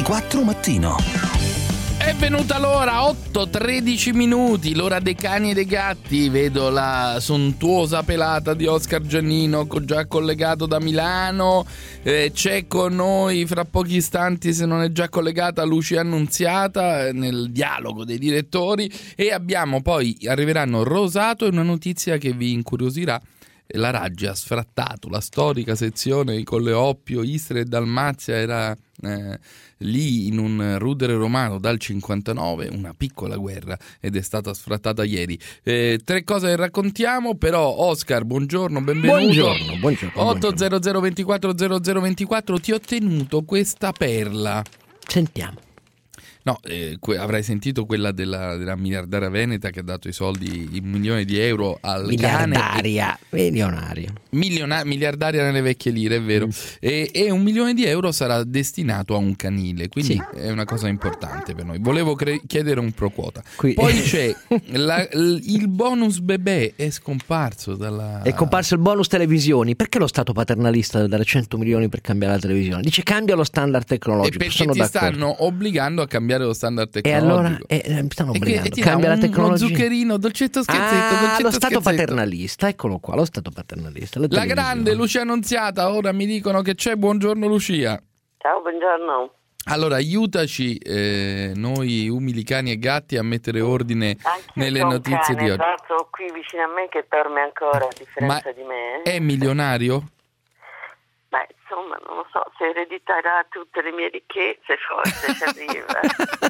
24 mattino. È venuta l'ora, 8:13 minuti, l'ora dei cani e dei gatti. Vedo la sontuosa pelata di Oscar Giannino, già collegato da Milano. C'è con noi fra pochi istanti, se non è già collegata, Lucia Annunziata nel dialogo dei direttori. E abbiamo poi, arriveranno Rosato e una notizia che vi incuriosirà. La Raggi ha sfrattato la storica sezione con le Oppio, Istria e Dalmazia, era lì in un rudere romano dal 59, una piccola guerra, ed è stata sfrattata ieri. Tre cose che raccontiamo, però Oscar, buongiorno, benvenuto. Buongiorno. 800 24 0024, ti ho tenuto questa perla. Sentiamo. No, avrai sentito quella della miliardaria veneta che ha dato i soldi, $1 milione al miliardaria, cane. Miliardaria nelle vecchie lire, è vero. E $1 milione sarà destinato a un canile, quindi sì, è una cosa importante per noi. Volevo chiedere un pro quota. Poi c'è il bonus bebè, è scomparso dalla... È comparso il bonus televisioni. Perché lo Stato paternalista deve dare 100 milioni per cambiare la televisione? Dice cambia lo standard tecnologico. E perché ti stanno obbligando a cambiare lo standard E tecnologico. allora stanno obbligando, cambia la tecnologia. Uno zuccherino, dolcetto scherzetto, lo Stato paternalista, eccolo qua, lo Stato paternalista. La grande Lucia Annunziata, ora mi dicono che c'è. Buongiorno Lucia. Ciao, buongiorno. Allora, aiutaci, noi umili cani e gatti, a mettere ordine nelle notizie di oggi. Tra l'altro qui vicino a me che dorme ancora, a differenza di me. È milionario? Beh, insomma, non lo so, se erediterà tutte le mie ricchezze, forse ci arriva.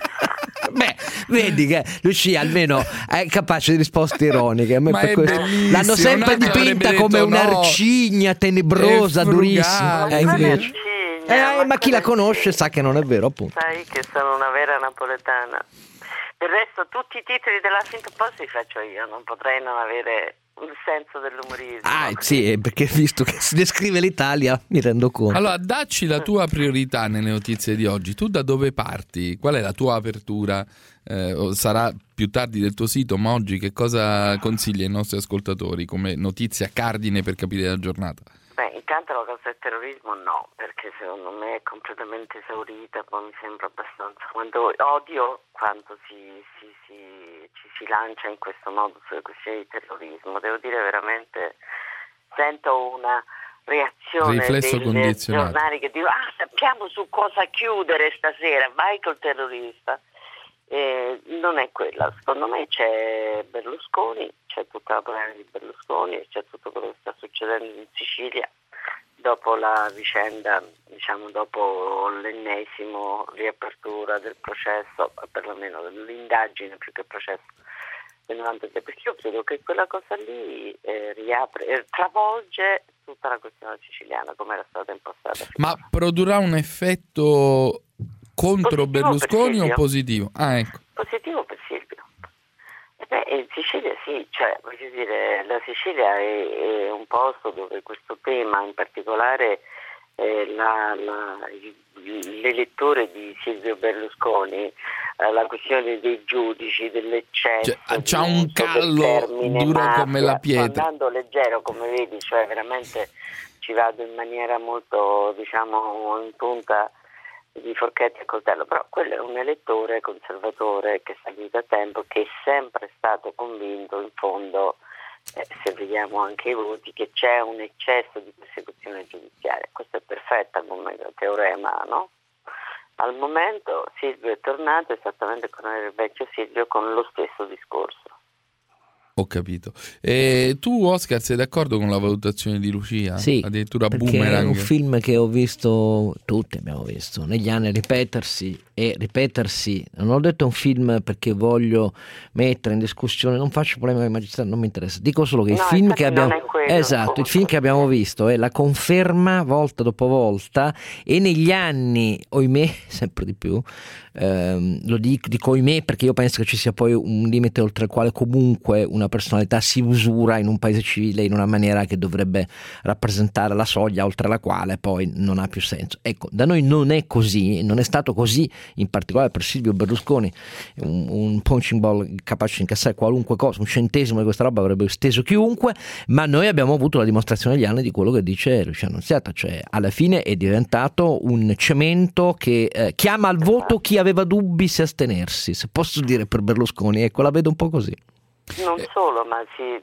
Beh, vedi che Lucia almeno è capace di risposte ironiche. A me Ma per questo l'hanno sempre dipinta come un'arcigna tenebrosa, durissima. Invece. Ma chi la conosce sa che non è vero, appunto. Sai che sono una vera napoletana. Del resto tutti i titoli della Huffington Post li faccio io, non potrei non avere un senso dell'umorismo. Sì, perché visto che si descrive l'Italia mi rendo conto. Allora, dacci la tua priorità nelle notizie di oggi. Tu da dove parti? Qual è la tua apertura? Sarà più tardi del tuo sito, ma oggi che cosa consigli ai nostri ascoltatori come notizia cardine per capire la giornata? Beh, intanto la cosa del terrorismo no, perché secondo me è completamente esaurita, poi mi sembra abbastanza... Odio quando ci si lancia in questo modo sulle questioni di terrorismo. Devo dire veramente, sento una reazione dei giornali che dicono sappiamo su cosa chiudere stasera, vai col terrorista. Non è quella, secondo me c'è Berlusconi, c'è tutta la polemica di Berlusconi, c'è tutto quello che sta succedendo in Sicilia dopo la vicenda, diciamo dopo l'ennesimo riapertura del processo, perlomeno dell'indagine più che processo del 93, perché io credo che quella cosa lì riapre, travolge tutta la questione siciliana come era stata impostata. Ma produrrà un effetto contro Berlusconi o positivo? Ecco. Positivo per Silvio. In Sicilia sì, cioè voglio dire, la Sicilia è un posto dove questo tema, in particolare l'elettore di Silvio Berlusconi, la questione dei giudici, dell'eccesso, c'ha un callo duro mafia, come la pietra. sto andando leggero, come vedi, cioè veramente ci vado in maniera molto, diciamo, in punta di forchetti e coltello, però quello è un elettore conservatore che sta lì da tempo, che è sempre stato convinto, in fondo, se vediamo anche i voti, che c'è un eccesso di persecuzione giudiziaria. Questo è perfetta come teorema, no? Al momento Silvio è tornato esattamente come il vecchio Silvio, con lo stesso discorso. Ho capito. E tu, Oscar, sei d'accordo con la valutazione di Lucia? Sì, addirittura perché Boomerang. È un film che ho visto, tutti abbiamo visto negli anni, ripetersi. Non ho detto un film perché voglio mettere in discussione, non faccio polemica con i magistrati, non mi interessa, dico solo che il film che abbiamo il film che abbiamo visto è la conferma volta dopo volta, e negli anni, ohimè, sempre di più, lo dico ohimè perché io penso che ci sia poi un limite oltre il quale comunque una personalità si usura in un paese civile in una maniera che dovrebbe rappresentare la soglia oltre la quale poi non ha più senso. Ecco, da noi non è così, non è stato così in particolare per Silvio Berlusconi, un punching ball capace di incassare qualunque cosa, un centesimo di questa roba avrebbe steso chiunque, ma noi abbiamo avuto la dimostrazione negli anni di quello che dice Luciano Annunziata, cioè alla fine è diventato un cemento che chiama al voto chi aveva dubbi se astenersi, se posso dire, per Berlusconi, ecco, la vedo un po' così. Non solo, ma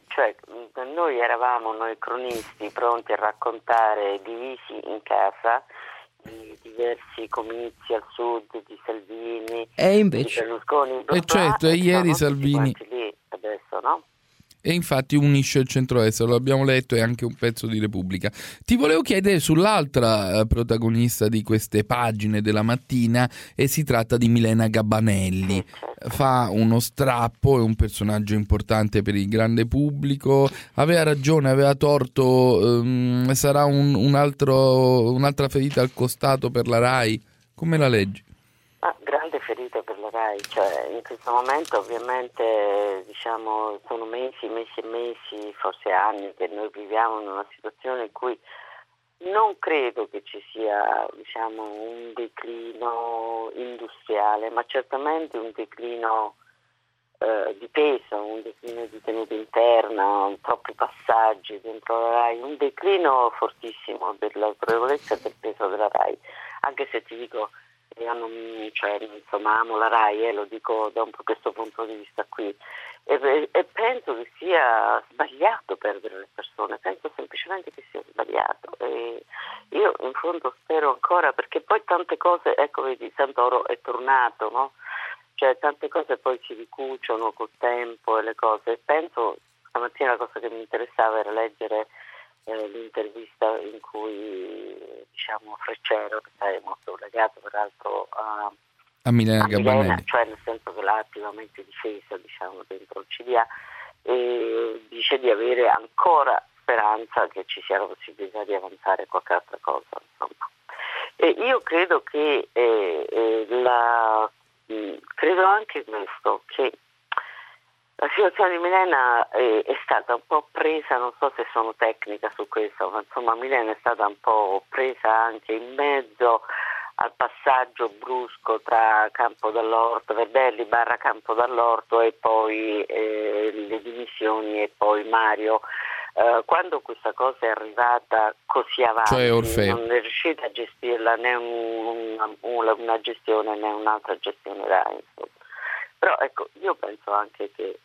noi eravamo, noi cronisti, pronti a raccontare divisi in casa i diversi comizi al sud di Salvini e invece di Berlusconi, e certo, e ieri Salvini lì adesso, no? E infatti unisce il centrodestra, lo abbiamo letto, è anche un pezzo di Repubblica. Ti volevo chiedere sull'altra protagonista di queste pagine della mattina, e si tratta di Milena Gabanelli. Fa uno strappo, è un personaggio importante per il grande pubblico, aveva ragione, aveva torto, sarà un'altra ferita al costato per la RAI? Come la leggi? Grande ferita per la RAI, cioè in questo momento ovviamente sono mesi e mesi, forse anni che noi viviamo in una situazione in cui non credo che ci sia un declino industriale, ma certamente un declino di peso, un declino di tenuta interna, troppi passaggi dentro la RAI, un declino fortissimo dell'autorevolezza e del peso della RAI, anche se ti dico io amo la RAI, lo dico da questo punto di vista qui, e penso che sia sbagliato perdere le persone, penso semplicemente che sia sbagliato, e io in fondo spero ancora, perché poi tante cose, ecco vedi, Santoro è tornato, no? Cioè tante cose poi si ricuciono col tempo e le cose, e penso, stamattina la cosa che mi interessava era leggere l'intervista in cui Freccero, che è molto legato peraltro a Milena Gabanelli, cioè nel senso che l'ha attivamente difesa dentro il CDA, e dice di avere ancora speranza che ci sia la possibilità di avanzare qualche altra cosa, insomma. E io credo che credo anche questo, che la situazione di Milena è stata un po' presa, non so se sono tecnica su questo, ma insomma Milena è stata un po' presa anche in mezzo al passaggio brusco tra Campo Dall'Orto, Verdelli / Campo Dall'Orto, e poi le dimissioni, e poi Mario. Quando questa cosa è arrivata così avanti, cioè Orfeo, non è riuscita a gestirla né una gestione né un'altra gestione RAI, insomma. Però ecco, io penso anche che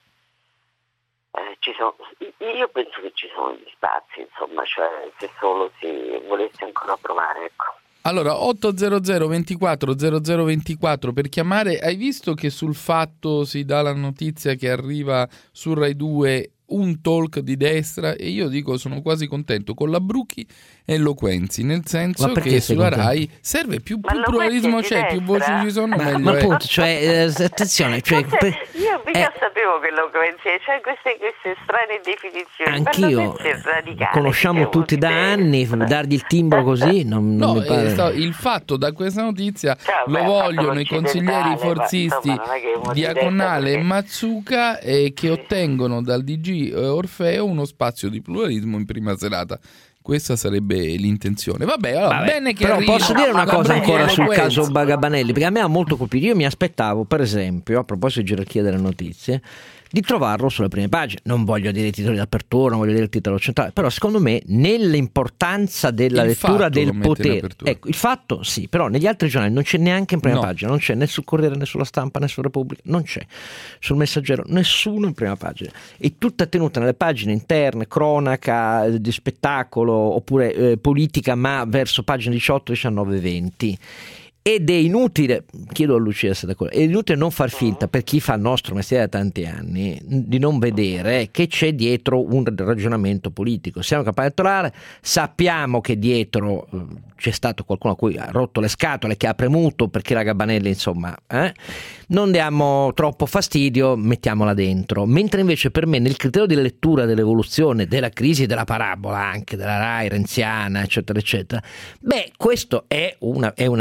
io penso che ci sono gli spazi, insomma, cioè se solo si volesse ancora provare, ecco. Allora 800 24 0024 per chiamare. Hai visto che sul Fatto si dà la notizia che arriva su Rai 2 un talk di destra, e io dico sono quasi contento, con la Brucchi e Loquenzi, nel senso che sulla RAI serve più pluralismo, c'è più voci ci sono, meglio ma è. appunto, cioè attenzione, cioè, io mica sapevo che Loquenzi, cioè queste strane definizioni, anch'io conosciamo tutti da anni, dargli il timbro così non mi pare. Il fatto da questa notizia lo vogliono i consiglieri forzisti Diaconale e Mazzuca, che ottengono dal DG Orfeo uno spazio di pluralismo in prima serata. Questa sarebbe l'intenzione. Vabbè, bene che però arriva. posso dire una cosa ancora sul Loquenzi. caso Gabanelli, perché a me ha molto colpito. Io mi aspettavo, per esempio, a proposito di gerarchia delle notizie, di trovarlo sulle prime pagine. Non voglio dire i titoli d'apertura, non voglio dire il titolo centrale, però secondo me nell'importanza della lettura del potere, ecco, il Fatto sì, però negli altri giornali non c'è neanche in prima pagina, non c'è né sul Corriere né sulla Stampa né su Repubblica, non c'è sul Messaggero, nessuno in prima pagina, è tutta tenuta nelle pagine interne, cronaca di spettacolo oppure politica, ma verso pagine 18, 19, 20. Ed è inutile, chiedo a Lucia se è d'accordo, è inutile non far finta, per chi fa il nostro mestiere da tanti anni, di non vedere che c'è dietro un ragionamento politico. Siamo in campagna elettorale, sappiamo che dietro c'è stato qualcuno a cui ha rotto le scatole, che ha premuto perché la Gabanelli, insomma, non diamo troppo fastidio, mettiamola dentro. Mentre invece per me nel criterio di lettura dell'evoluzione della crisi della parabola, anche della RAI renziana, eccetera eccetera, questo è una vicenda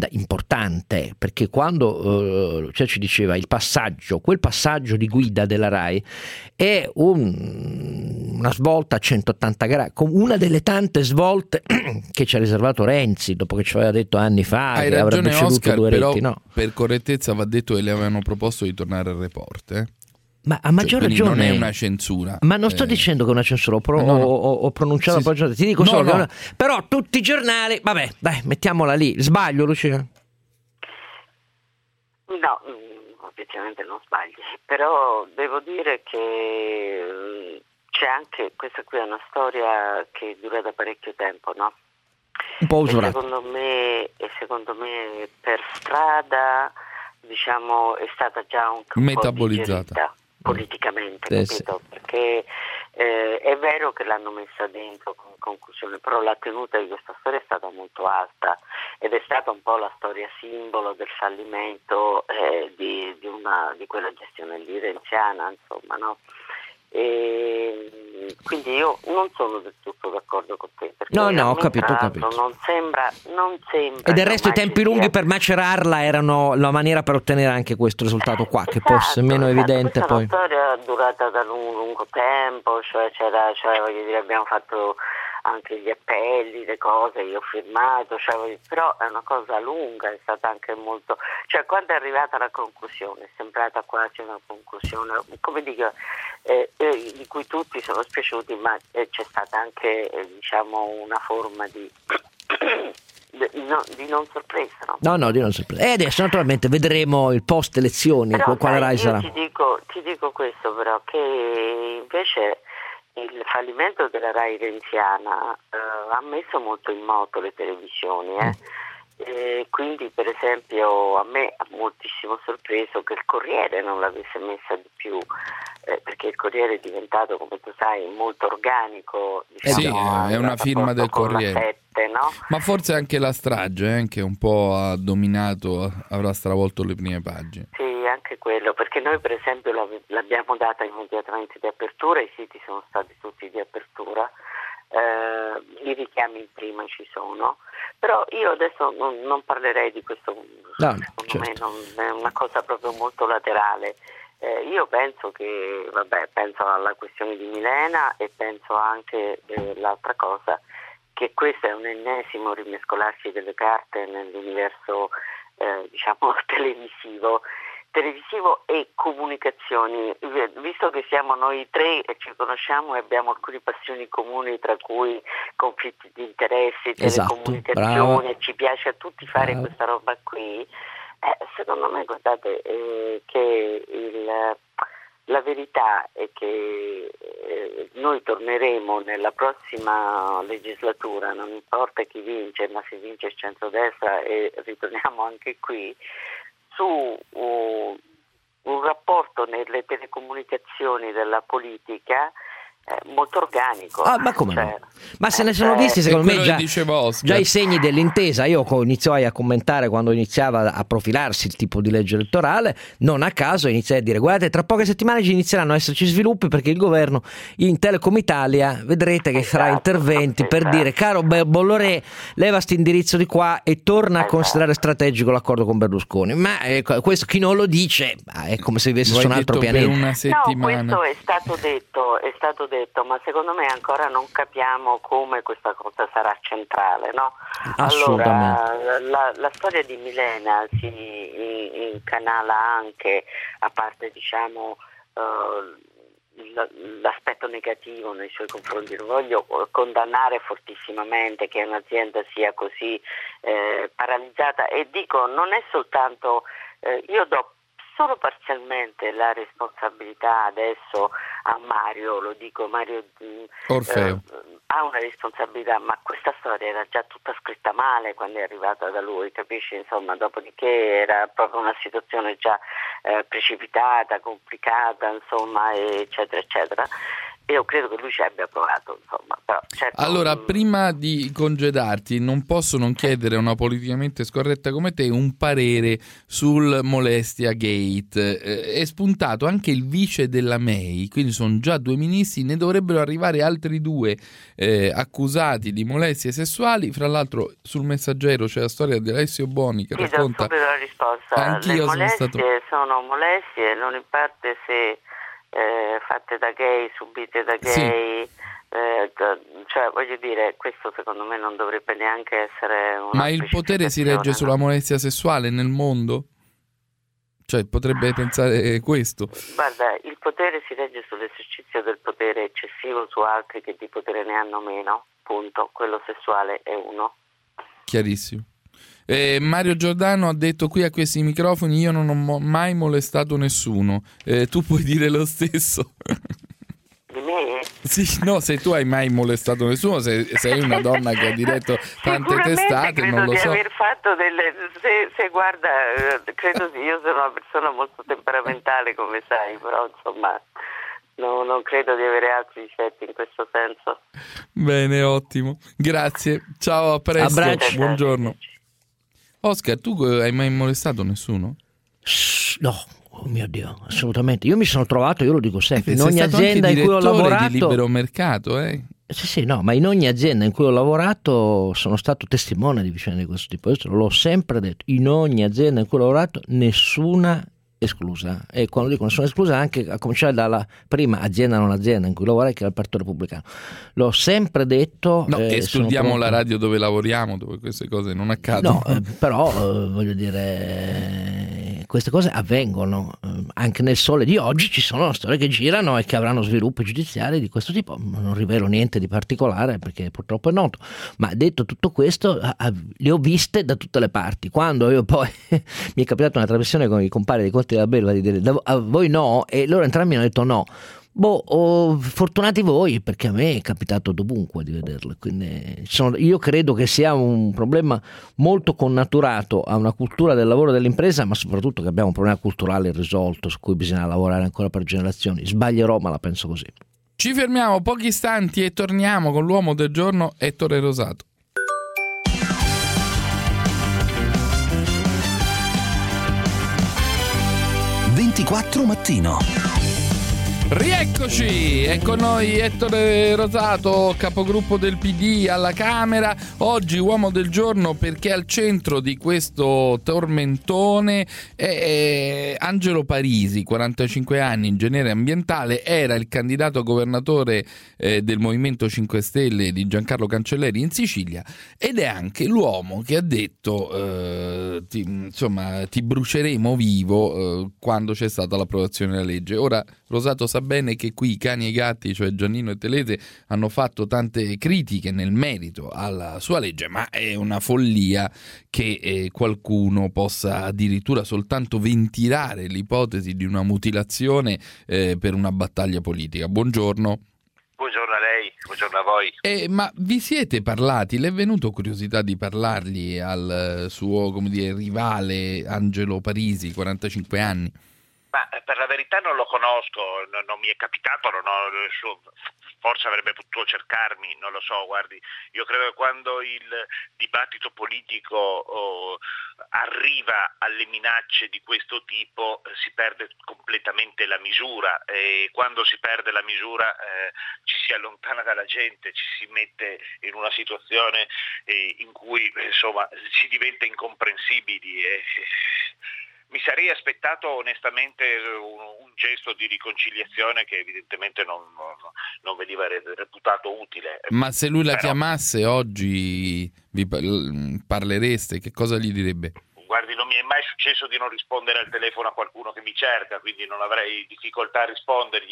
importante, perché quando cioè ci diceva quel passaggio di guida della RAI è una svolta a 180 gradi, una delle tante svolte che ci ha riservato Renzi dopo che ci aveva detto anni fa Hai che avrebbe ragione, ceduto Oscar, 2 però reti, no? per correttezza va detto che le avevano proposto di tornare al Report, Ma a maggior quindi ragione non è una censura. Ma non sto dicendo che è una censura, ho pronunciato Sì, ti dico solo no. però tutti i giornali, vabbè, dai, mettiamola lì. Sbaglio, Lucia? No, obiettivamente non sbagli, però devo dire che c'è anche, questa qui è una storia che dura da parecchio tempo, no? Un po' E usurata. secondo me per strada, diciamo, è stata già un po' Metabolizzata digerita politicamente, Sì. capito? Perché è vero che l'hanno messa dentro come conclusione, però la tenuta di questa storia è stata molto alta ed è stata un po' la storia simbolo del fallimento di quella gestione lì renziana, insomma, no? E quindi io non sono del tutto d'accordo con te, perché No, a ho me, capito. tra l'altro, non sembra E del che resto i ormai tempi ci lunghi sia... per macerarla erano la maniera per ottenere anche questo risultato qua, che fosse meno evidente Questa poi. è una storia durata da lungo tempo, cioè voglio dire, abbiamo fatto anche gli appelli, le cose, io ho firmato, però è una cosa lunga, è stata anche molto, cioè quando è arrivata la conclusione, è sembrata quasi una conclusione, come dico, di cui tutti sono spiaciuti, ma c'è stata anche diciamo una forma di non sorpresa, no? No, di non sorpresa. E adesso naturalmente vedremo il post elezioni, Però, quale RAI sarà. Ti dico questo però, che invece il fallimento della RAI renziana ha messo molto in moto le televisioni, E quindi per esempio a me ha moltissimo sorpreso che il Corriere non l'avesse messa di più, perché il Corriere è diventato, come tu sai, molto organico, diciamo, sì, è una firma del Corriere, 7, no? ma forse anche la strage che un po' ha dominato, avrà stravolto le prime pagine. Sì, anche quello, perché noi per esempio l'abbiamo data immediatamente di apertura, i siti sono stati tutti di apertura, i richiami in prima ci sono, però io adesso non parlerei di questo, secondo me è una cosa proprio molto laterale. Io penso penso alla questione di Milena e penso anche l'altra cosa, che questo è un ennesimo rimescolarsi delle carte nell'universo diciamo televisivo e comunicazioni, visto che siamo noi tre e ci conosciamo e abbiamo alcune passioni comuni, tra cui conflitti di interessi, telecomunicazioni, ci piace a tutti fare questa roba qui, secondo me guardate che la verità è che noi torneremo nella prossima legislatura, non importa chi vince, ma se vince il centrodestra e ritorniamo anche qui, su un rapporto nelle telecomunicazioni della politica molto organico. Ma come no? Ma se ne sono visti secondo me già i segni dell'intesa. Io iniziai a commentare quando iniziava a profilarsi il tipo di legge elettorale, non a caso iniziai a dire: guardate, tra poche settimane ci inizieranno a esserci sviluppi, perché il governo in Telecom Italia vedrete che farà interventi per dire: caro Bolloré, leva sto indirizzo di qua e torna a considerare strategico l'accordo con Berlusconi. Ma questo chi non lo dice è come se vivesse su un altro pianeta. Per una settimana. No, questo è stato detto, ma secondo me ancora non capiamo come questa cosa sarà centrale, no? Assolutamente. Allora, la storia di Milena si incanala anche, a parte diciamo l'aspetto negativo nei suoi confronti. Non voglio condannare fortissimamente che un'azienda sia così paralizzata, e dico, non è soltanto io do solo parzialmente la responsabilità adesso a Mario, lo dico, Mario Orfeo ha una responsabilità, ma questa storia era già tutta scritta male quando è arrivata da lui, capisci? Insomma, dopodiché era proprio una situazione già precipitata, complicata, insomma, eccetera, eccetera. io credo che lui ci abbia provato, insomma. Però, certo, allora, prima di congedarti, non posso non chiedere a una politicamente scorretta come te un parere sul Molestia Gate. È spuntato anche il vice della May, quindi sono già 2 ministri, ne dovrebbero arrivare altri 2 accusati di molestie sessuali. Fra l'altro sul Messaggero c'è la storia di Alessio Boni che racconta... Ti do subito la risposta. Anch'io Le molestie sono sono molestie, non in parte se fatte da gay, subite da gay, cioè voglio dire, questo secondo me non dovrebbe neanche essere una Ma il potere si regge sulla molestia sessuale nel mondo? Cioè potrebbe pensare questo. Guarda, il potere si regge sull'esercizio del potere eccessivo su altri che di potere ne hanno meno, punto. Quello sessuale è uno. Chiarissimo. Mario Giordano ha detto qui a questi microfoni: io non ho mai molestato nessuno. Tu puoi dire lo stesso. Di me? Sì, no, se tu hai mai molestato nessuno, se sei una donna che ha diretto tante testate, non lo so. Credo di aver fatto delle... Se guarda, credo sì, io sono una persona molto temperamentale, come sai, però insomma... No, non credo di avere altri difetti in questo senso. Bene, ottimo. Grazie. Ciao, a presto. Abbracci. Buongiorno. Oscar, tu hai mai molestato nessuno? No, oh mio Dio, assolutamente. Io mi sono trovato, io lo dico sempre, in Sei ogni stato azienda anche in cui ho direttore lavorato... di libero mercato, eh? Sì, no, ma in ogni azienda in cui ho lavorato sono stato testimone di vicende di questo tipo. Io l'ho sempre detto, in ogni azienda in cui ho lavorato nessuna esclusa, e quando dico nessuna esclusa anche a cominciare dalla prima azienda non azienda in cui lavorai, che era il Partito Repubblicano, l'ho sempre detto. No, escludiamo la radio dove lavoriamo, dove queste cose non accadono. No, però voglio dire, queste cose avvengono anche nel Sole di oggi. Ci sono storie che girano e che avranno sviluppi giudiziari di questo tipo. Non rivelo niente di particolare perché purtroppo è noto, ma detto tutto questo le ho viste da tutte le parti. Quando io poi mi è capitato una trasmissione con i compari di Conti della Belva di dire a voi no, e loro entrambi hanno detto no. Fortunati voi, perché a me è capitato dovunque di vederle. Quindi io credo che sia un problema molto connaturato a una cultura del lavoro dell'impresa, ma soprattutto che abbiamo un problema culturale irrisolto su cui bisogna lavorare ancora per generazioni. Sbaglierò, ma la penso così. Ci fermiamo pochi istanti e torniamo con l'uomo del giorno, Ettore Rosato. Mattino. Rieccoci, è con noi Ettore Rosato, capogruppo del PD alla Camera. Oggi uomo del giorno perché al centro di questo tormentone è Angelo Parisi, 45 anni, ingegnere ambientale, era il candidato governatore del Movimento 5 Stelle di Giancarlo Cancelleri in Sicilia, ed è anche l'uomo che ha detto ti bruceremo vivo quando c'è stata l'approvazione della legge. Ora Rosato sa bene che qui i cani e i gatti, cioè Giannino e Telese, hanno fatto tante critiche nel merito alla sua legge, ma è una follia che qualcuno possa addirittura soltanto ventilare l'ipotesi di una mutilazione per una battaglia politica. Buongiorno. Buongiorno a lei, buongiorno a voi. Ma vi siete parlati? Le è venuto curiosità di parlargli al suo, rivale Angelo Parisi, 45 anni? Ma per la verità non lo conosco, non mi è capitato, forse avrebbe potuto cercarmi, non lo so, guardi, io credo che quando il dibattito politico arriva alle minacce di questo tipo si perde completamente la misura, e quando si perde la misura ci si allontana dalla gente, ci si mette in una situazione in cui insomma si diventa incomprensibili. Mi sarei aspettato onestamente un gesto di riconciliazione che evidentemente non veniva reputato utile. Ma se lui la chiamasse oggi vi parlereste? Che cosa gli direbbe? Guardi, non mi è mai successo di non rispondere al telefono a qualcuno che mi cerca, quindi non avrei difficoltà a rispondergli.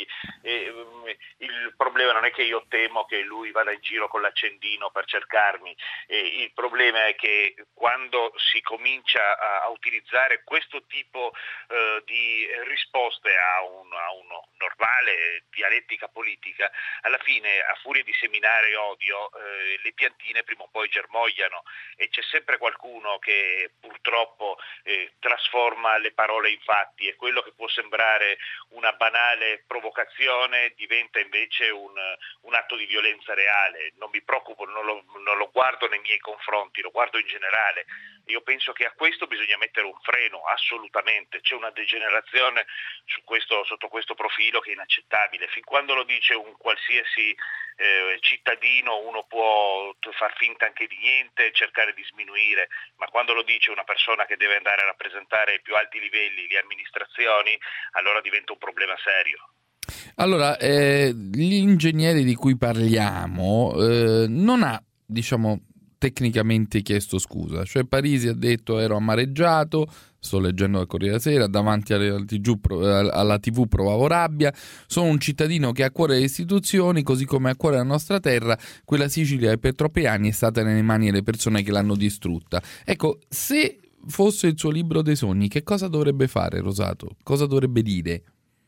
Il problema non è che io temo che lui vada in giro con l'accendino per cercarmi, il problema è che quando si comincia a utilizzare questo tipo di risposte a una normale dialettica politica, alla fine, a furia di seminare odio, le piantine prima o poi germogliano, e c'è sempre qualcuno che purtroppo trasforma le parole in fatti, e quello che può sembrare una banale provocazione diventa invece un atto di violenza reale. Non mi preoccupo, non lo guardo nei miei confronti, lo guardo in generale. Io penso che a questo bisogna mettere un freno, assolutamente. C'è una degenerazione sotto questo profilo che è inaccettabile. Fin quando lo dice un qualsiasi cittadino, uno può far finta anche di niente, cercare di sminuire, ma quando lo dice una persona che deve andare a rappresentare ai più alti livelli le amministrazioni, allora diventa un problema serio. Allora, gli ingegneri di cui parliamo non ha, diciamo, tecnicamente chiesto scusa. Cioè Parisi ha detto: ero amareggiato, sto leggendo dal Corriere della Sera, davanti alla TV provavo rabbia, sono un cittadino che ha a cuore le istituzioni, così come ha a cuore la nostra terra, quella Sicilia che per troppi anni è stata nelle mani delle persone che l'hanno distrutta. Ecco, se fosse il suo libro dei sogni, che cosa dovrebbe fare Rosato? Cosa dovrebbe dire?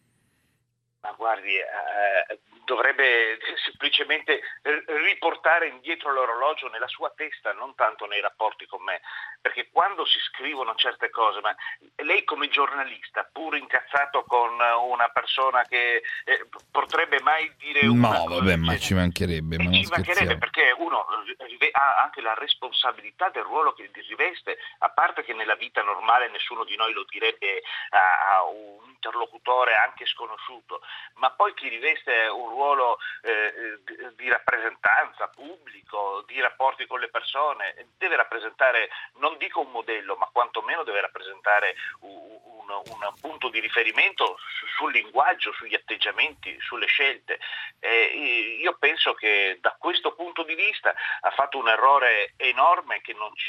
Ma guardi, dovrebbe semplicemente riportare indietro l'orologio nella sua testa, non tanto nei rapporti con me, perché quando si scrivono certe cose, ma lei come giornalista, pur incazzato con una persona che potrebbe mai dire una cosa, vabbè, ma ci mancherebbe, perché uno ha anche la responsabilità del ruolo che riveste, a parte che nella vita normale nessuno di noi lo direbbe a un interlocutore anche sconosciuto, ma poi chi riveste un ruolo di rappresentanza pubblico, di rapporti con le persone, deve rappresentare, non dico un modello, ma quantomeno deve rappresentare un punto di riferimento sul linguaggio, sugli atteggiamenti, sulle scelte. Io penso che da questo punto di vista ha fatto un errore enorme che non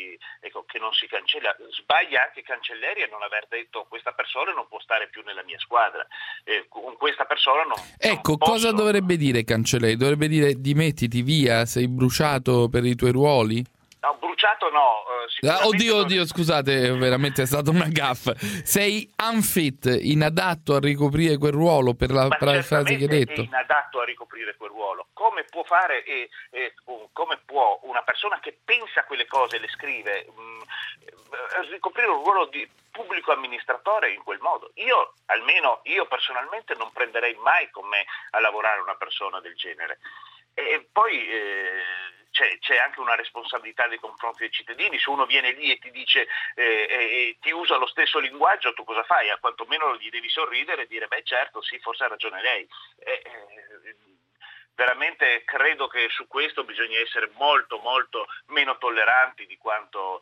si cancella. Sbaglia anche Cancelleri a non aver detto: questa persona non può stare più nella mia squadra, con questa persona non cosa dovrebbe dire Cancelleri? Dovrebbe dire: dimettiti, via, sei bruciato per i tuoi ruoli? No, bruciato no. Oddio, scusate, veramente è stata una gaffa. Sei unfit, inadatto a ricoprire quel ruolo per la frase che hai detto. È inadatto a ricoprire quel ruolo. Come può fare come può una persona che pensa quelle cose e le scrive ricoprire un ruolo di pubblico amministratore in quel modo? Io personalmente non prenderei mai con me a lavorare una persona del genere. E poi c'è anche una responsabilità nei confronti dei cittadini. Se uno viene lì e ti dice ti usa lo stesso linguaggio, tu cosa fai? A quantomeno gli devi sorridere e dire: beh, certo, sì, forse ha ragione lei. Veramente credo che su questo bisogna essere molto molto meno tolleranti di quanto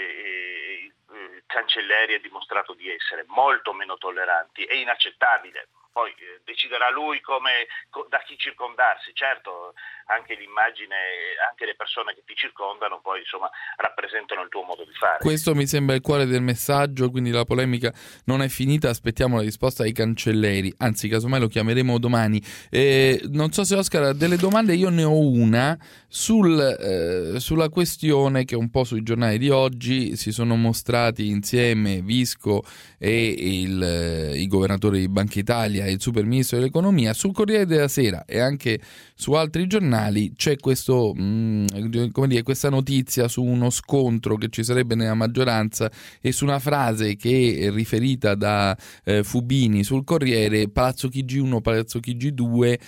Cancelleri ha dimostrato di essere, molto meno tolleranti. È inaccettabile. Poi deciderà lui da chi circondarsi. Certo, anche l'immagine, anche le persone che ti circondano poi insomma rappresentano il tuo modo di fare. Questo mi sembra il cuore del messaggio, quindi la polemica non è finita, aspettiamo la risposta ai Cancelleri, anzi casomai lo chiameremo domani. Non so se Oscar ha delle domande, io ne ho una sulla questione che un po' sui giornali di oggi si sono mostrati insieme Visco e i governatori di Banca Italia e il super ministro dell'economia. Sul Corriere della Sera e anche su altri giornali c'è questa notizia su uno scontro che ci sarebbe nella maggioranza e su una frase che è riferita da Fubini sul Corriere: Palazzo Chigi 1, Palazzo Chigi 2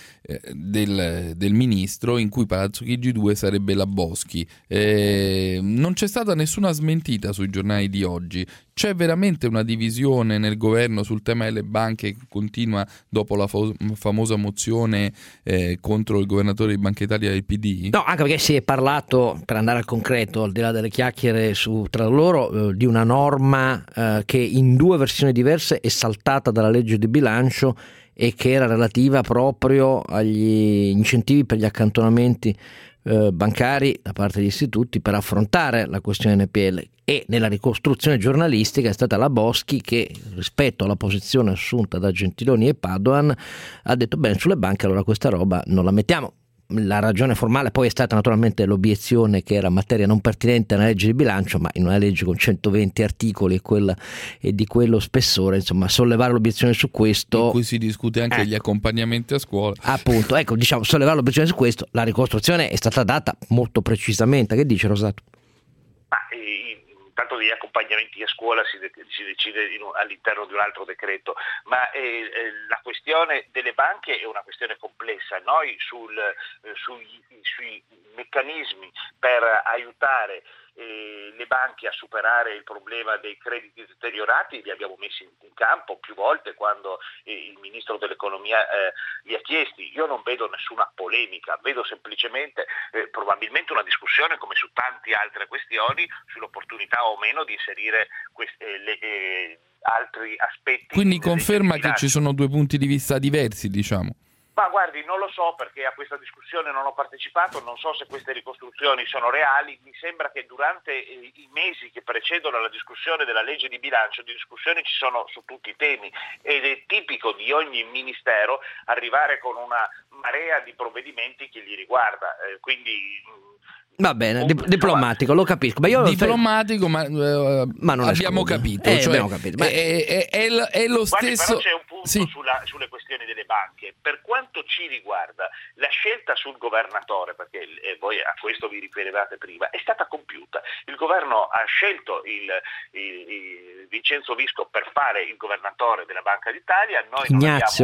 del ministro, in cui Palazzo Chigi 2 sarebbe la Boschi. Non c'è stata nessuna smentita sui giornali di oggi. C'è veramente una divisione nel governo sul tema delle banche che continua dopo la famosa mozione contro il governatore di Banca Italia del PD? No, anche perché si è parlato, per andare al concreto, al di là delle chiacchiere tra loro, di una norma che in due versioni diverse è saltata dalla legge di bilancio e che era relativa proprio agli incentivi per gli accantonamenti bancari da parte degli istituti per affrontare la questione NPL. E nella ricostruzione giornalistica è stata la Boschi che, rispetto alla posizione assunta da Gentiloni e Padoan, ha detto: bene, sulle banche allora questa roba non la mettiamo. La ragione formale poi è stata naturalmente l'obiezione che era materia non pertinente alla legge di bilancio, ma in una legge con 120 articoli e di quello spessore, insomma, sollevare l'obiezione su questo, in cui si discute anche gli accompagnamenti a scuola, appunto, sollevare l'obiezione su questo. La ricostruzione è stata data molto precisamente. Che dice Rosato? soltanto degli accompagnamenti a scuola si decide all'interno di un altro decreto, ma la questione delle banche è una questione complessa. Noi sui meccanismi per aiutare le banche a superare il problema dei crediti deteriorati li abbiamo messi in campo più volte quando il ministro dell'economia li ha chiesti. Io non vedo nessuna polemica, vedo semplicemente probabilmente una discussione come su tante altre questioni sull'opportunità o meno di inserire altri aspetti. Quindi conferma che ci sono due punti di vista diversi, diciamo. Ma guardi, non lo so perché a questa discussione non ho partecipato, non so se queste ricostruzioni sono reali. Mi sembra che durante i mesi che precedono la discussione della legge di bilancio, di discussioni ci sono su tutti i temi ed è tipico di ogni ministero arrivare con una marea di provvedimenti che li riguarda, quindi... Va bene, diplomatico, lo capisco. Ma io diplomatico, ma non abbiamo capito. Cioè, abbiamo capito. È lo stesso. Però c'è un punto sulle questioni delle banche. Per quanto ci riguarda, la scelta sul governatore, perché voi a questo vi riferivate prima, è stata compiuta. Il governo ha scelto il Vincenzo Visco per fare il governatore della Banca d'Italia. Noi Ignazio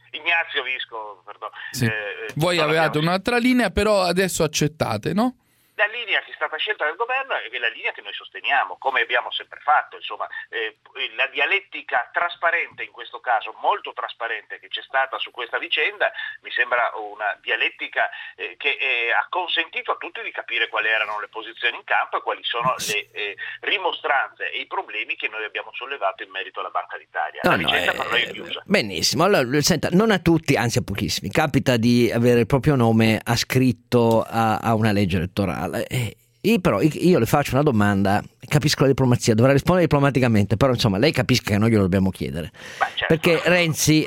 Visco, perdono. Sì. Voi avevate un'altra linea, però adesso accettate, no? La linea che è stata scelta dal governo è la linea che noi sosteniamo, come abbiamo sempre fatto, insomma, la dialettica trasparente, in questo caso molto trasparente, che c'è stata su questa vicenda, mi sembra una dialettica che ha consentito a tutti di capire quali erano le posizioni in campo e quali sono le rimostranze e i problemi che noi abbiamo sollevato in merito alla Banca d'Italia. La vicenda per noi è chiusa. Benissimo, allora senta, non a tutti, anzi a pochissimi, capita di avere il proprio nome ascritto a una legge elettorale. Però io le faccio una domanda, capisco la diplomazia, dovrà rispondere diplomaticamente, però insomma lei capisca che noi glielo dobbiamo chiedere. Certo. Perché Renzi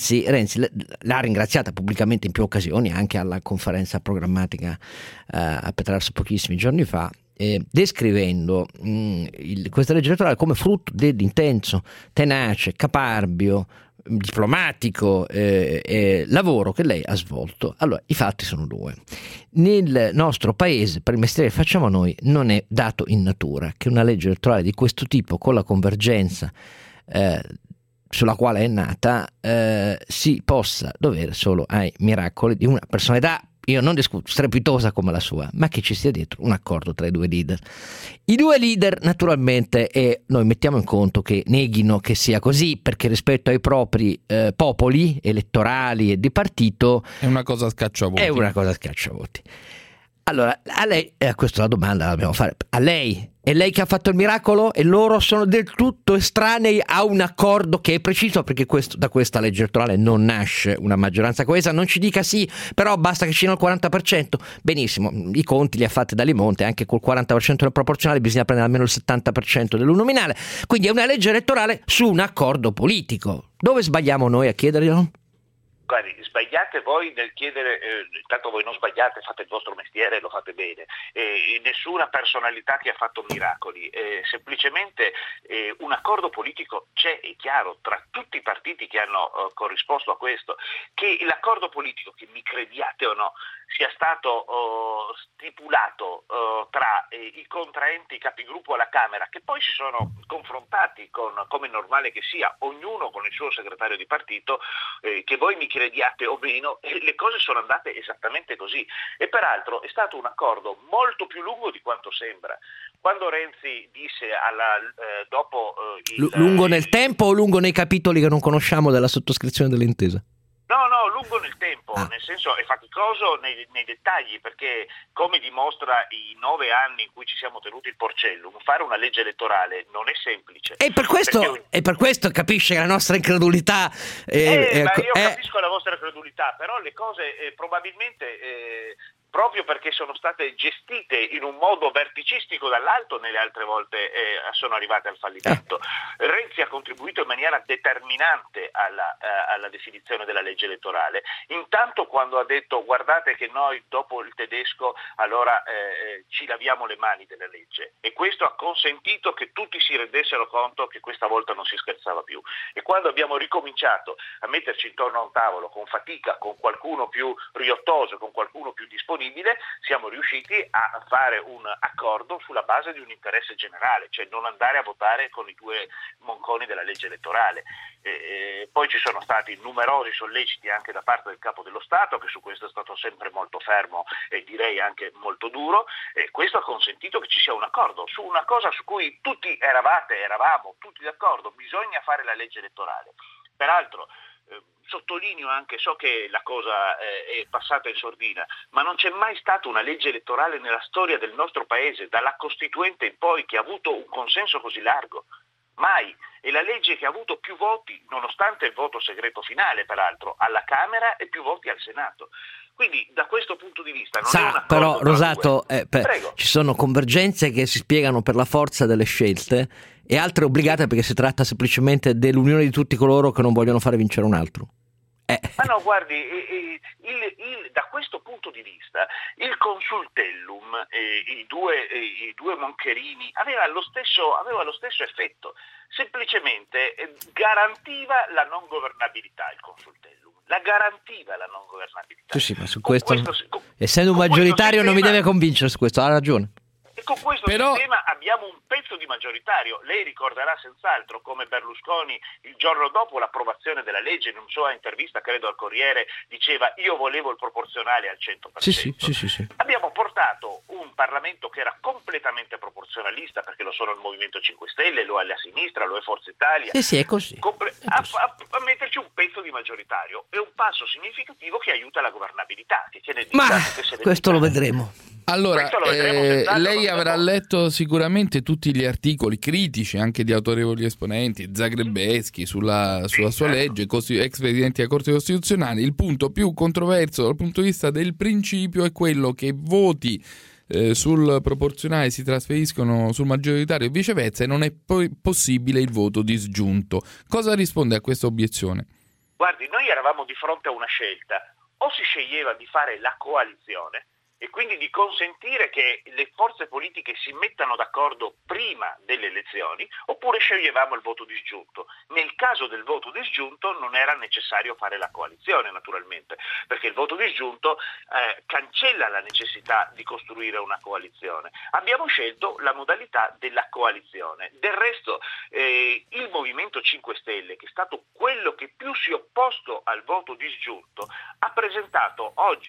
l'ha ringraziata pubblicamente in più occasioni, anche alla conferenza programmatica a Petrarsa pochissimi giorni fa, descrivendo questa legge elettorale come frutto dell'intenso, tenace, caparbio, diplomatico lavoro che lei ha svolto. Allora, i fatti sono due. Nel nostro paese, per il mestiere che facciamo noi, non è dato in natura che una legge elettorale di questo tipo, con la convergenza sulla quale è nata, si possa dovere solo ai miracoli di una personalità, io non discuto, strepitosa come la sua, ma che ci sia dietro un accordo tra i due leader. I due leader, naturalmente, e noi mettiamo in conto che neghino che sia così, perché rispetto ai propri popoli elettorali e di partito è una cosa a scacciavoti. Allora, a lei, questa è la domanda la dobbiamo fare, a lei, è lei che ha fatto il miracolo e loro sono del tutto estranei a un accordo che è preciso, perché da questa legge elettorale non nasce una maggioranza coesa. Non ci dica sì, però basta che ci sia il 40%, benissimo, i conti li ha fatti Dalimonte, anche col 40% del proporzionale bisogna prendere almeno il 70% dell'uninominale, quindi è una legge elettorale su un accordo politico. Dove sbagliamo noi a chiederglielo? Guardi, sbagliate voi nel chiedere, intanto voi non sbagliate, fate il vostro mestiere e lo fate bene, nessuna personalità che ha fatto miracoli, semplicemente un accordo politico c'è, è chiaro, tra tutti i partiti che hanno corrisposto a questo. Che l'accordo politico, che mi crediate o no, sia stato stipulato tra i contraenti, i capigruppo alla Camera, che poi si sono confrontati come è normale che sia, ognuno con il suo segretario di partito, che voi mi crediate o meno, le cose sono andate esattamente così. E peraltro è stato un accordo molto più lungo di quanto sembra. Quando Renzi disse lungo nel tempo o lungo nei capitoli che non conosciamo della sottoscrizione dell'intesa? No, lungo nel tempo, nel senso è faticoso nei dettagli, perché come dimostra i 9 anni in cui ci siamo tenuti il Porcellum, fare una legge elettorale non è semplice. E per questo capisce la nostra incredulità. Io capisco la vostra incredulità, però le cose probabilmente... proprio perché sono state gestite in un modo verticistico dall'alto, nelle altre volte sono arrivate al fallimento. Renzi ha contribuito in maniera determinante alla definizione della legge elettorale. Intanto quando ha detto guardate che noi dopo il tedesco allora ci laviamo le mani della legge, e questo ha consentito che tutti si rendessero conto che questa volta non si scherzava più. E quando abbiamo ricominciato a metterci intorno a un tavolo con fatica, con qualcuno più riottoso, con qualcuno più disponibile, siamo riusciti a fare un accordo sulla base di un interesse generale, cioè non andare a votare con i due monconi della legge elettorale. Poi ci sono stati numerosi solleciti anche da parte del Capo dello Stato, che su questo è stato sempre molto fermo e direi anche molto duro, e questo ha consentito che ci sia un accordo su una cosa su cui tutti eravamo tutti d'accordo: bisogna fare la legge elettorale. Peraltro sottolineo anche, so che la cosa è passata in sordina, ma non c'è mai stata una legge elettorale nella storia del nostro paese, dalla Costituente in poi, che ha avuto un consenso così largo. Mai. È la legge che ha avuto più voti, nonostante il voto segreto finale, peraltro, alla Camera e più voti al Senato. Quindi da questo punto di vista non è un accordo. Però Rosato, ci sono convergenze che si spiegano per la forza delle scelte e altre obbligate perché si tratta semplicemente dell'unione di tutti coloro che non vogliono fare vincere un altro. Ma no, guardi, da questo punto di vista il Consultellum, i due Moncherini, aveva lo stesso effetto, semplicemente garantiva la non governabilità. Il Consultellum la garantiva la non governabilità. Sì, ma su questo essendo un maggioritario non mi deve convincere su questo, ha ragione. E con questo sistema abbiamo un pezzo di maggioritario. Lei ricorderà senz'altro come Berlusconi, il giorno dopo l'approvazione della legge, in una sua intervista, credo al Corriere, diceva: io volevo il proporzionale al 100%. Sì. Abbiamo portato un Parlamento che era completamente proporzionalista, perché lo sono il Movimento 5 Stelle, lo è la sinistra, lo è Forza Italia. Sì, è così. A metterci un pezzo di maggioritario. È un passo significativo che aiuta la governabilità. Ma questo lo vedremo. Allora, lei avrà letto sicuramente tutti gli articoli critici anche di autorevoli esponenti, Zagrebeschi sulla sua legge, ex presidenti della Corte Costituzionale. Il punto più controverso dal punto di vista del principio è quello che voti sul proporzionale si trasferiscono sul maggioritario e viceversa, e non è poi possibile il voto disgiunto. Cosa risponde a questa obiezione? Guardi, noi eravamo di fronte a una scelta: o si sceglieva di fare la coalizione e quindi di consentire che le forze politiche si mettano d'accordo prima delle elezioni, oppure sceglievamo il voto disgiunto. Nel caso del voto disgiunto non era necessario fare la coalizione, naturalmente, perché il voto disgiunto cancella la necessità di costruire una coalizione. Abbiamo scelto la modalità della coalizione. Del resto il Movimento 5 Stelle, che è stato quello che più si è opposto al voto disgiunto, ha presentato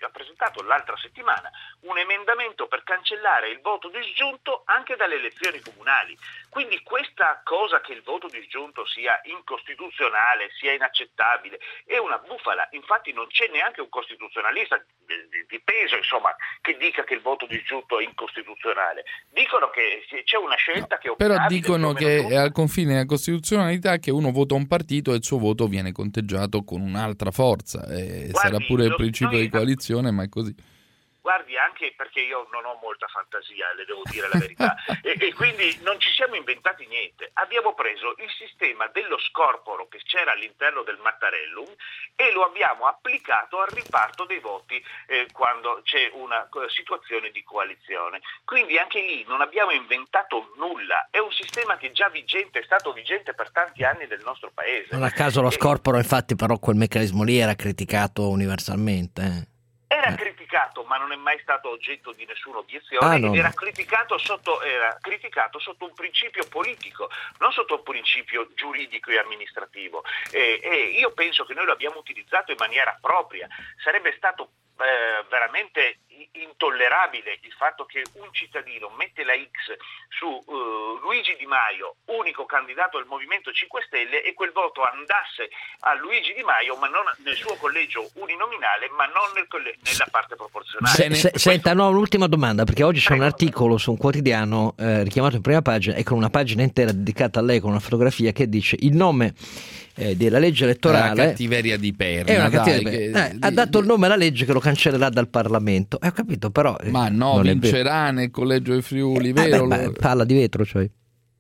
l'altra settimana un emendamento per cancellare il voto disgiunto anche dalle elezioni comunali. Quindi questa cosa che il voto disgiunto sia incostituzionale, sia inaccettabile, è una bufala. Infatti non c'è neanche un costituzionalista di peso, insomma, che dica che il voto disgiunto è incostituzionale. Dicono che c'è una scelta che è però dicono che è al confine della costituzionalità, che uno vota un partito e il suo voto viene conteggiato con un'altra forza. Sarà pure il principio di coalizione, ma è così. Guardi, anche perché io non ho molta fantasia, le devo dire la verità, e quindi non ci siamo inventati niente. Abbiamo preso il sistema dello scorporo che c'era all'interno del Mattarellum e lo abbiamo applicato al riparto dei voti quando c'è una situazione di coalizione. Quindi anche lì non abbiamo inventato nulla, è un sistema che è già vigente, è stato vigente per tanti anni del nostro paese. Non a caso lo scorporo, infatti, però quel meccanismo lì era criticato universalmente. Era criticato, ma non è mai stato oggetto di nessuna obiezione. Era criticato sotto un principio politico, non sotto un principio giuridico e amministrativo. E io penso che noi lo abbiamo utilizzato in maniera propria. Sarebbe stato veramente intollerabile il fatto che un cittadino mette la X su Luigi Di Maio, unico candidato del Movimento 5 Stelle, e quel voto andasse a Luigi Di Maio, ma non nel suo collegio uninominale, ma non nella parte proporzionale. Senta, l'ultima domanda, perché oggi c'è un articolo su un quotidiano richiamato in prima pagina e con una pagina intera dedicata a lei, con una fotografia che dice il nome della legge elettorale. È una cattiveria di Perna, ha dato il nome alla legge che lo cancellerà dal Parlamento. Ho capito, però ma no, vincerà nel collegio dei Friuli, vero? Palla di vetro, cioè.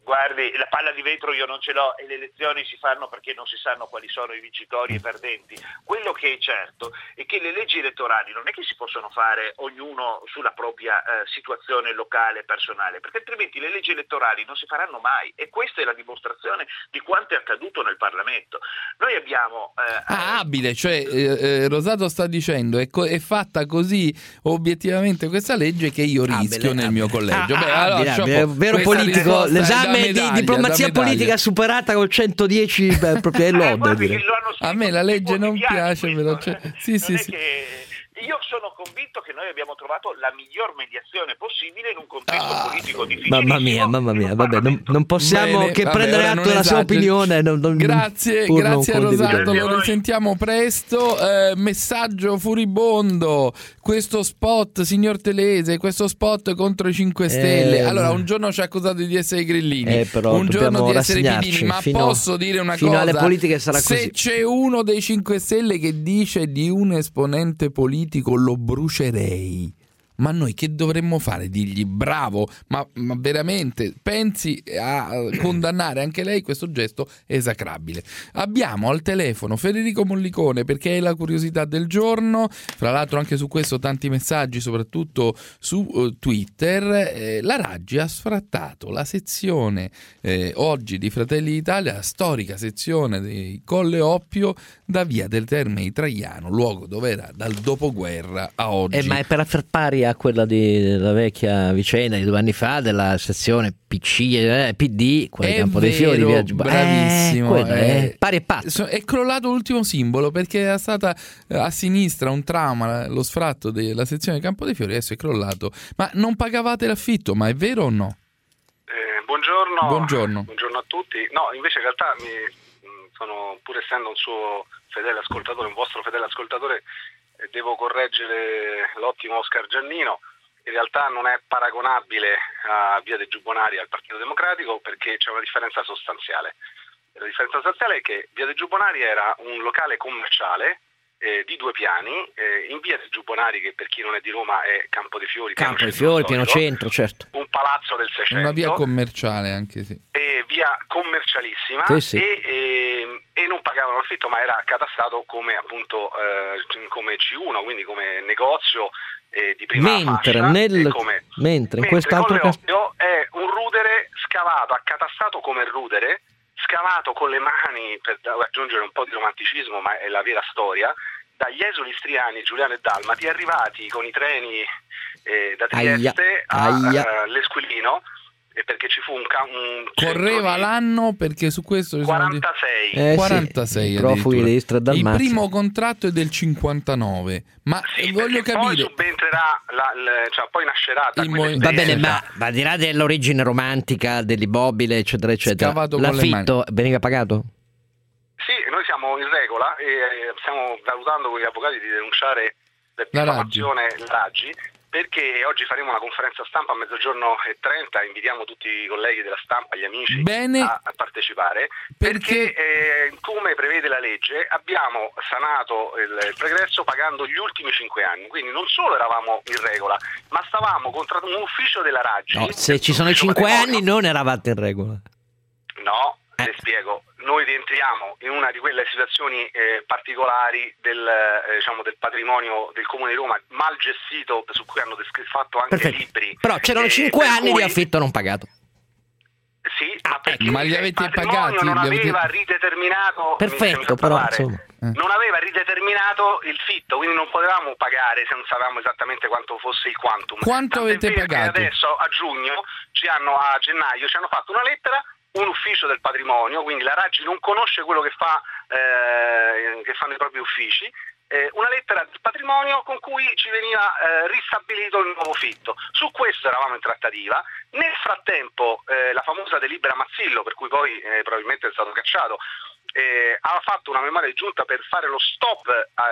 Guardi, la palla di vetro io non ce l'ho e le elezioni si fanno perché non si sanno quali sono i vincitori e i perdenti. Quello che è certo è che le leggi elettorali non è che si possono fare ognuno sulla propria situazione locale, personale, perché altrimenti le leggi elettorali non si faranno mai, e questa è la dimostrazione di quanto è accaduto nel Parlamento. Noi abbiamo... abile, cioè Rosato sta dicendo è fatta così obiettivamente questa legge che io rischio nel mio collegio. Vero politico, l'esame di diplomazia politica superata col 110, proprio è lode. A me la legge non piace, però sì. Io sono convinto che noi abbiamo trovato la miglior mediazione possibile in un contesto politico difficilissimo. Mamma mia, vabbè, non possiamo che prendere atto della sua opinione. Grazie a Rosato, lo risentiamo presto. Messaggio furibondo, questo spot, signor Telese, questo spot contro i 5 Stelle. Allora, un giorno ci ha accusato di essere grillini, però un giorno di essere pidini, ma posso dire una cosa, alle politiche sarà se così. C'è uno dei 5 Stelle che dice di un esponente politico lo brucerei, ma noi che dovremmo fare? Dirgli bravo, ma veramente pensi a condannare anche lei? Questo gesto esecrabile. Abbiamo al telefono Federico Mollicone, perché è la curiosità del giorno. Fra l'altro anche su questo tanti messaggi, soprattutto su Twitter. La Raggi ha sfrattato la sezione oggi di Fratelli d'Italia, la storica sezione di Colle Oppio, da via del Terme di Traiano, luogo dove era dal dopoguerra a oggi. Ma è per far pari a quella della vecchia vicenda di 2 anni fa della sezione PC PD, quella di Campo dei Fiori, bravissimo, pari e pazzo. È crollato l'ultimo simbolo perché era stata a sinistra un trauma, lo sfratto della sezione di Campo dei Fiori, adesso è crollato. Ma non pagavate l'affitto, ma è vero o no? Buongiorno a tutti. No, invece in realtà sono, pur essendo un suo fedele ascoltatore, un vostro fedele ascoltatore, devo correggere l'ottimo Oscar Giannino. In realtà non è paragonabile a Via dei Giubbonari al Partito Democratico, perché c'è una differenza sostanziale. La differenza sostanziale è che Via dei Giubbonari era un locale commerciale di 2 piani, in Via dei Giubbonari, che per chi non è di Roma è Campo dei Fiori, pieno centro, certo. Un palazzo del 600. Una via commerciale anche, sì. Via commercialissima, sì. E non pagavano l'affitto, ma era catastato come appunto come C1, quindi come negozio di prima fascia. Mentre in quest'altro caso è un rudere scavato, accatastato come rudere, scavato con le mani, per aggiungere un po' di romanticismo, ma è la vera storia, dagli esuli istriani, Giuliano e Dalmati, arrivati con i treni da Trieste all'Esquilino, perché ci fu un correva l'anno, perché su questo 46 46 profughi di Istra e Dalmazia. Il primo contratto è del 59, ma sì, voglio capire, poi subentrerà poi nascerà va bene, ma al di là dell'origine romantica dell'immobile eccetera eccetera, l'affitto veniva pagato? Sì, noi siamo in regola e stiamo valutando con gli avvocati di denunciare per diffamazione la Raggi, perché oggi faremo una conferenza stampa a 12:30, invitiamo tutti i colleghi della stampa, gli amici a partecipare, perché come prevede la legge abbiamo sanato il pregresso pagando gli ultimi 5 anni, quindi non solo eravamo in regola, ma stavamo contro un ufficio della Raggi. No, se ci sono i 5 anni non eravate in regola. No, le spiego. Noi rientriamo in una di quelle situazioni particolari del patrimonio del Comune di Roma, mal gestito, su cui hanno fatto anche libri. Però c'erano 5 anni di affitto non pagato. Sì, ma perché ma li avete pagati? Non aveva rideterminato. Perfetto, però non aveva rideterminato il fitto, quindi non potevamo pagare se non sapevamo esattamente quanto fosse il quantum. Quanto avete pagato? Adesso a gennaio ci hanno fatto una lettera, un ufficio del patrimonio, quindi la Raggi non conosce quello che fanno i propri uffici, una lettera del patrimonio con cui ci veniva ristabilito il nuovo fitto. Su questo eravamo in trattativa. Nel frattempo la famosa delibera Mazzillo, per cui poi probabilmente è stato cacciato, ha fatto una memoria di giunta per fare lo stop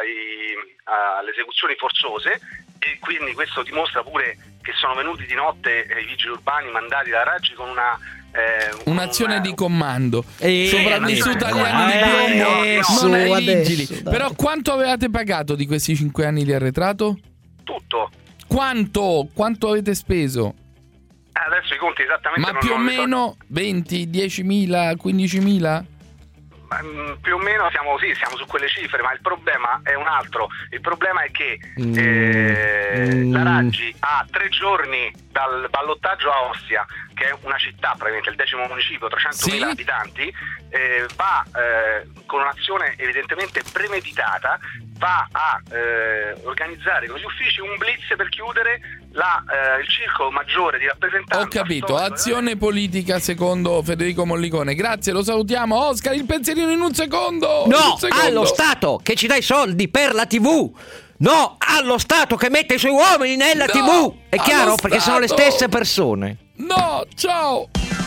alle esecuzioni forzose, e quindi questo dimostra pure che sono venuti di notte i vigili urbani mandati da Raggi con un'azione di comando sopravvissuta agli anni di piombo, non ai vigili. Però quanto avevate pagato di questi 5 anni di arretrato? Tutto. Quanto avete speso? Adesso i conti esattamente Ma più o meno 20, 10.000, 15.000? Più o meno siamo su quelle cifre, ma il problema è un altro. Il problema è che la Raggi a 3 giorni dal ballottaggio a Ostia, che è una città, praticamente il 10° municipio, 300.000 abitanti, va con un'azione evidentemente premeditata, va a organizzare con gli uffici un blitz per chiudere il circolo maggiore di rappresentanza. Ho capito, azione politica secondo Federico Mollicone. Grazie, lo salutiamo. Oscar, il pensierino in un secondo. No, allo Stato che ci dà i soldi per la TV. No, allo Stato che mette i suoi uomini nella TV. È chiaro? Perché sono le stesse persone. No, ciao.